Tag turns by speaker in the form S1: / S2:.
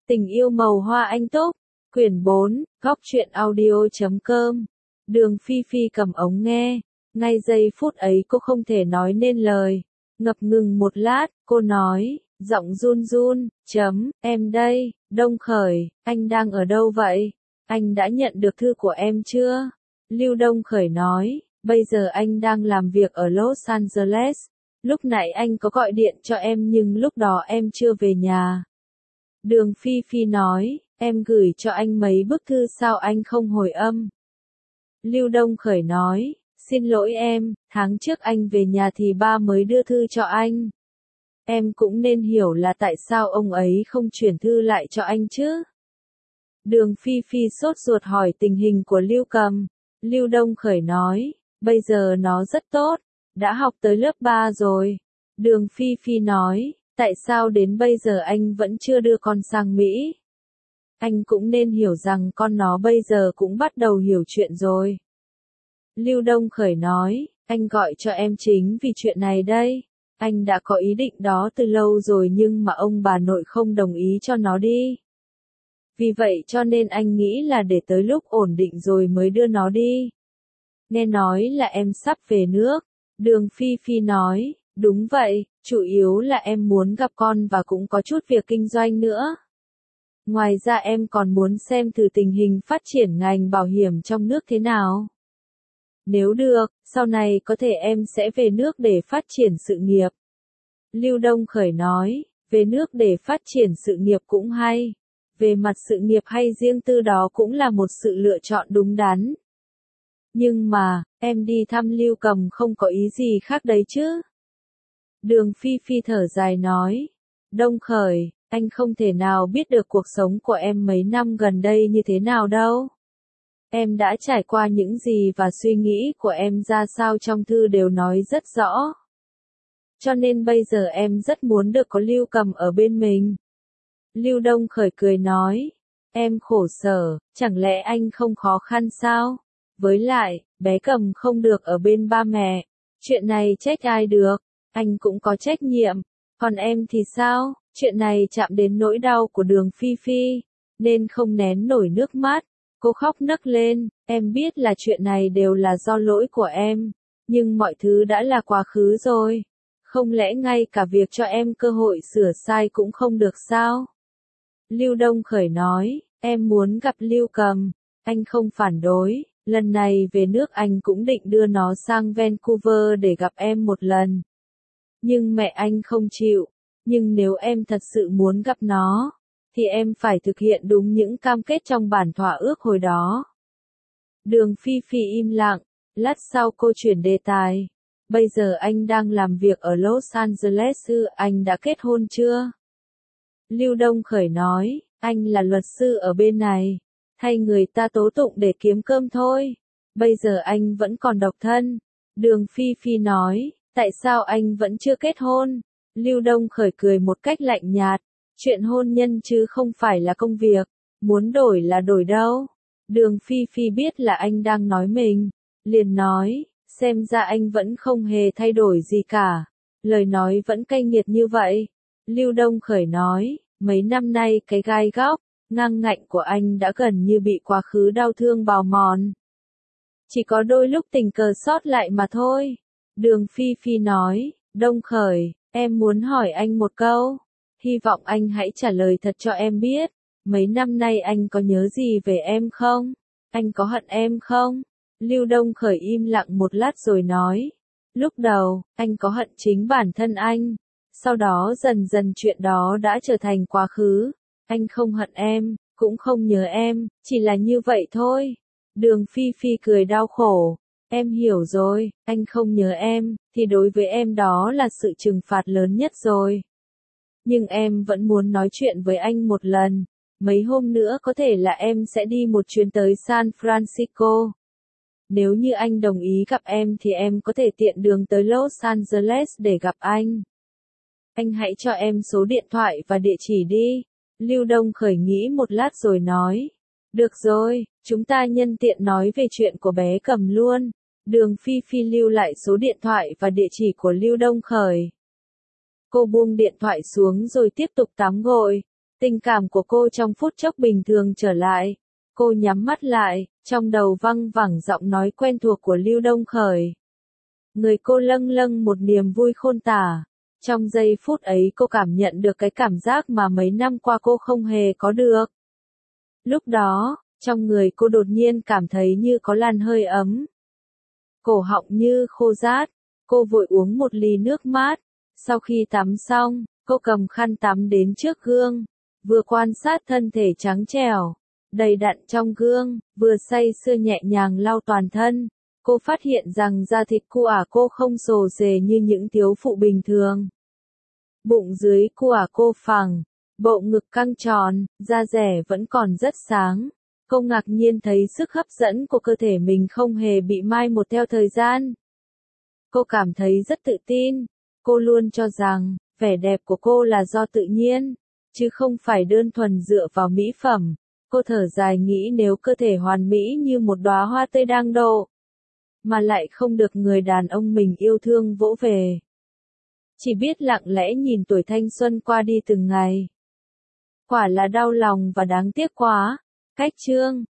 S1: Tình yêu màu hoa anh túc, quyển 4, góc truyện audio.com. Đường Phi Phi cầm ống nghe, ngay giây phút ấy cô không thể nói nên lời. Ngập ngừng một lát, cô nói, giọng run run, em đây, Đông Khởi, anh đang ở đâu vậy? Anh đã nhận được thư của em chưa? Lưu Đông Khởi nói, bây giờ anh đang làm việc ở Los Angeles. Lúc nãy anh có gọi điện cho em nhưng lúc đó em chưa về nhà. Đường Phi Phi nói, em gửi cho anh mấy bức thư sao anh không hồi âm? Lưu Đông Khởi nói, xin lỗi em, tháng trước anh về nhà thì ba mới đưa thư cho anh. Em cũng nên hiểu là tại sao ông ấy không chuyển thư lại cho anh chứ? Đường Phi Phi sốt ruột hỏi tình hình của Lưu Cầm. Lưu Đông Khởi nói, bây giờ nó rất tốt, đã học tới lớp 3 rồi. Đường Phi Phi nói, tại sao đến bây giờ anh vẫn chưa đưa con sang Mỹ? Anh cũng nên hiểu rằng con nó bây giờ cũng bắt đầu hiểu chuyện rồi. Lưu Đông Khởi nói, anh gọi cho em chính vì chuyện này đây. Anh đã có ý định đó từ lâu rồi nhưng mà ông bà nội không đồng ý cho nó đi. Vì vậy cho nên anh nghĩ là để tới lúc ổn định rồi mới đưa nó đi. Nghe nói là em sắp về nước. Đường Phi Phi nói, đúng vậy, chủ yếu là em muốn gặp con và cũng có chút việc kinh doanh nữa. Ngoài ra em còn muốn xem thử tình hình phát triển ngành bảo hiểm trong nước thế nào. Nếu được, sau này có thể em sẽ về nước để phát triển sự nghiệp. Lưu Đông Khởi nói, về nước để phát triển sự nghiệp cũng hay. Về mặt sự nghiệp hay riêng tư đó cũng là một sự lựa chọn đúng đắn. Nhưng mà, em đi thăm Lưu Cầm không có ý gì khác đấy chứ? Đường Phi Phi thở dài nói, Đông Khởi, anh không thể nào biết được cuộc sống của em mấy năm gần đây như thế nào đâu. Em đã trải qua những gì và suy nghĩ của em ra sao trong thư đều nói rất rõ. Cho nên bây giờ em rất muốn được có Lưu Cầm ở bên mình. Lưu Đông Khởi cười nói, em khổ sở, chẳng lẽ anh không khó khăn sao? Với lại, bé Cầm không được ở bên ba mẹ. Chuyện này trách ai được, anh cũng có trách nhiệm. Còn em thì sao? Chuyện này chạm đến nỗi đau của Đường Phi Phi, nên không nén nổi nước mắt. Cô khóc nấc lên, em biết là chuyện này đều là do lỗi của em, nhưng mọi thứ đã là quá khứ rồi. Không lẽ ngay cả việc cho em cơ hội sửa sai cũng không được sao? Lưu Đông Khởi nói, em muốn gặp Lưu Cầm, anh không phản đối, lần này về nước anh cũng định đưa nó sang Vancouver để gặp em một lần. Nhưng mẹ anh không chịu, nhưng nếu em thật sự muốn gặp nó, thì em phải thực hiện đúng những cam kết trong bản thỏa ước hồi đó. Đường Phi Phi im lặng, lát sau cô chuyển đề tài. Bây giờ anh đang làm việc ở Los Angeles anh đã kết hôn chưa? Lưu Đông Khởi nói, anh là luật sư ở bên này, thay người ta tố tụng để kiếm cơm thôi. Bây giờ anh vẫn còn độc thân. Đường Phi Phi nói, tại sao anh vẫn chưa kết hôn? Lưu Đông Khởi cười một cách lạnh nhạt, chuyện hôn nhân chứ không phải là công việc, muốn đổi là đổi đâu. Đường Phi Phi biết là anh đang nói mình, liền nói, xem ra anh vẫn không hề thay đổi gì cả, lời nói vẫn cay nghiệt như vậy. Lưu Đông Khởi nói, mấy năm nay cái gai góc, ngang ngạnh của anh đã gần như bị quá khứ đau thương bào mòn. Chỉ có đôi lúc tình cờ sót lại mà thôi. Đường Phi Phi nói, Đông Khởi, em muốn hỏi anh một câu. Hy vọng anh hãy trả lời thật cho em biết. Mấy năm nay anh có nhớ gì về em không? Anh có hận em không? Lưu Đông Khởi im lặng một lát rồi nói. Lúc đầu, anh có hận chính bản thân anh. Sau đó dần dần chuyện đó đã trở thành quá khứ. Anh không hận em, cũng không nhớ em, chỉ là như vậy thôi. Đường Phi Phi cười đau khổ. Em hiểu rồi, anh không nhớ em, thì đối với em đó là sự trừng phạt lớn nhất rồi. Nhưng em vẫn muốn nói chuyện với anh một lần. Mấy hôm nữa có thể là em sẽ đi một chuyến tới San Francisco. Nếu như anh đồng ý gặp em thì em có thể tiện đường tới Los Angeles để gặp anh. Anh hãy cho em số điện thoại và địa chỉ đi. Lưu Đông Khởi nghĩ một lát rồi nói. Được rồi, chúng ta nhân tiện nói về chuyện của bé Cầm luôn. Đường Phi Phi lưu lại số điện thoại và địa chỉ của Lưu Đông Khởi. Cô buông điện thoại xuống rồi tiếp tục tắm gội. Tình cảm của cô trong phút chốc bình thường trở lại. Cô nhắm mắt lại, trong đầu văng vẳng giọng nói quen thuộc của Lưu Đông Khởi. Người cô lâng lâng một niềm vui khôn tả. Trong giây phút ấy cô cảm nhận được cái cảm giác mà mấy năm qua cô không hề có được. Lúc đó, trong người cô đột nhiên cảm thấy như có làn hơi ấm. Cổ họng như khô rát, cô vội uống một ly nước mát. Sau khi tắm xong, cô cầm khăn tắm đến trước gương, vừa quan sát thân thể trắng trẻo, đầy đặn trong gương, vừa say sưa nhẹ nhàng lau toàn thân. Cô phát hiện rằng da thịt của cô không rồ rề như những thiếu phụ bình thường. Bụng dưới của cô phẳng, bộ ngực căng tròn, da dẻ vẫn còn rất sáng. Cô ngạc nhiên thấy sức hấp dẫn của cơ thể mình không hề bị mai một theo thời gian. Cô cảm thấy rất tự tin. Cô luôn cho rằng, vẻ đẹp của cô là do tự nhiên, chứ không phải đơn thuần dựa vào mỹ phẩm. Cô thở dài nghĩ nếu cơ thể hoàn mỹ như một đóa hoa tươi đang đổ, mà lại không được người đàn ông mình yêu thương vỗ về. Chỉ biết lặng lẽ nhìn tuổi thanh xuân qua đi từng ngày. Quả là đau lòng và đáng tiếc quá. Cách chương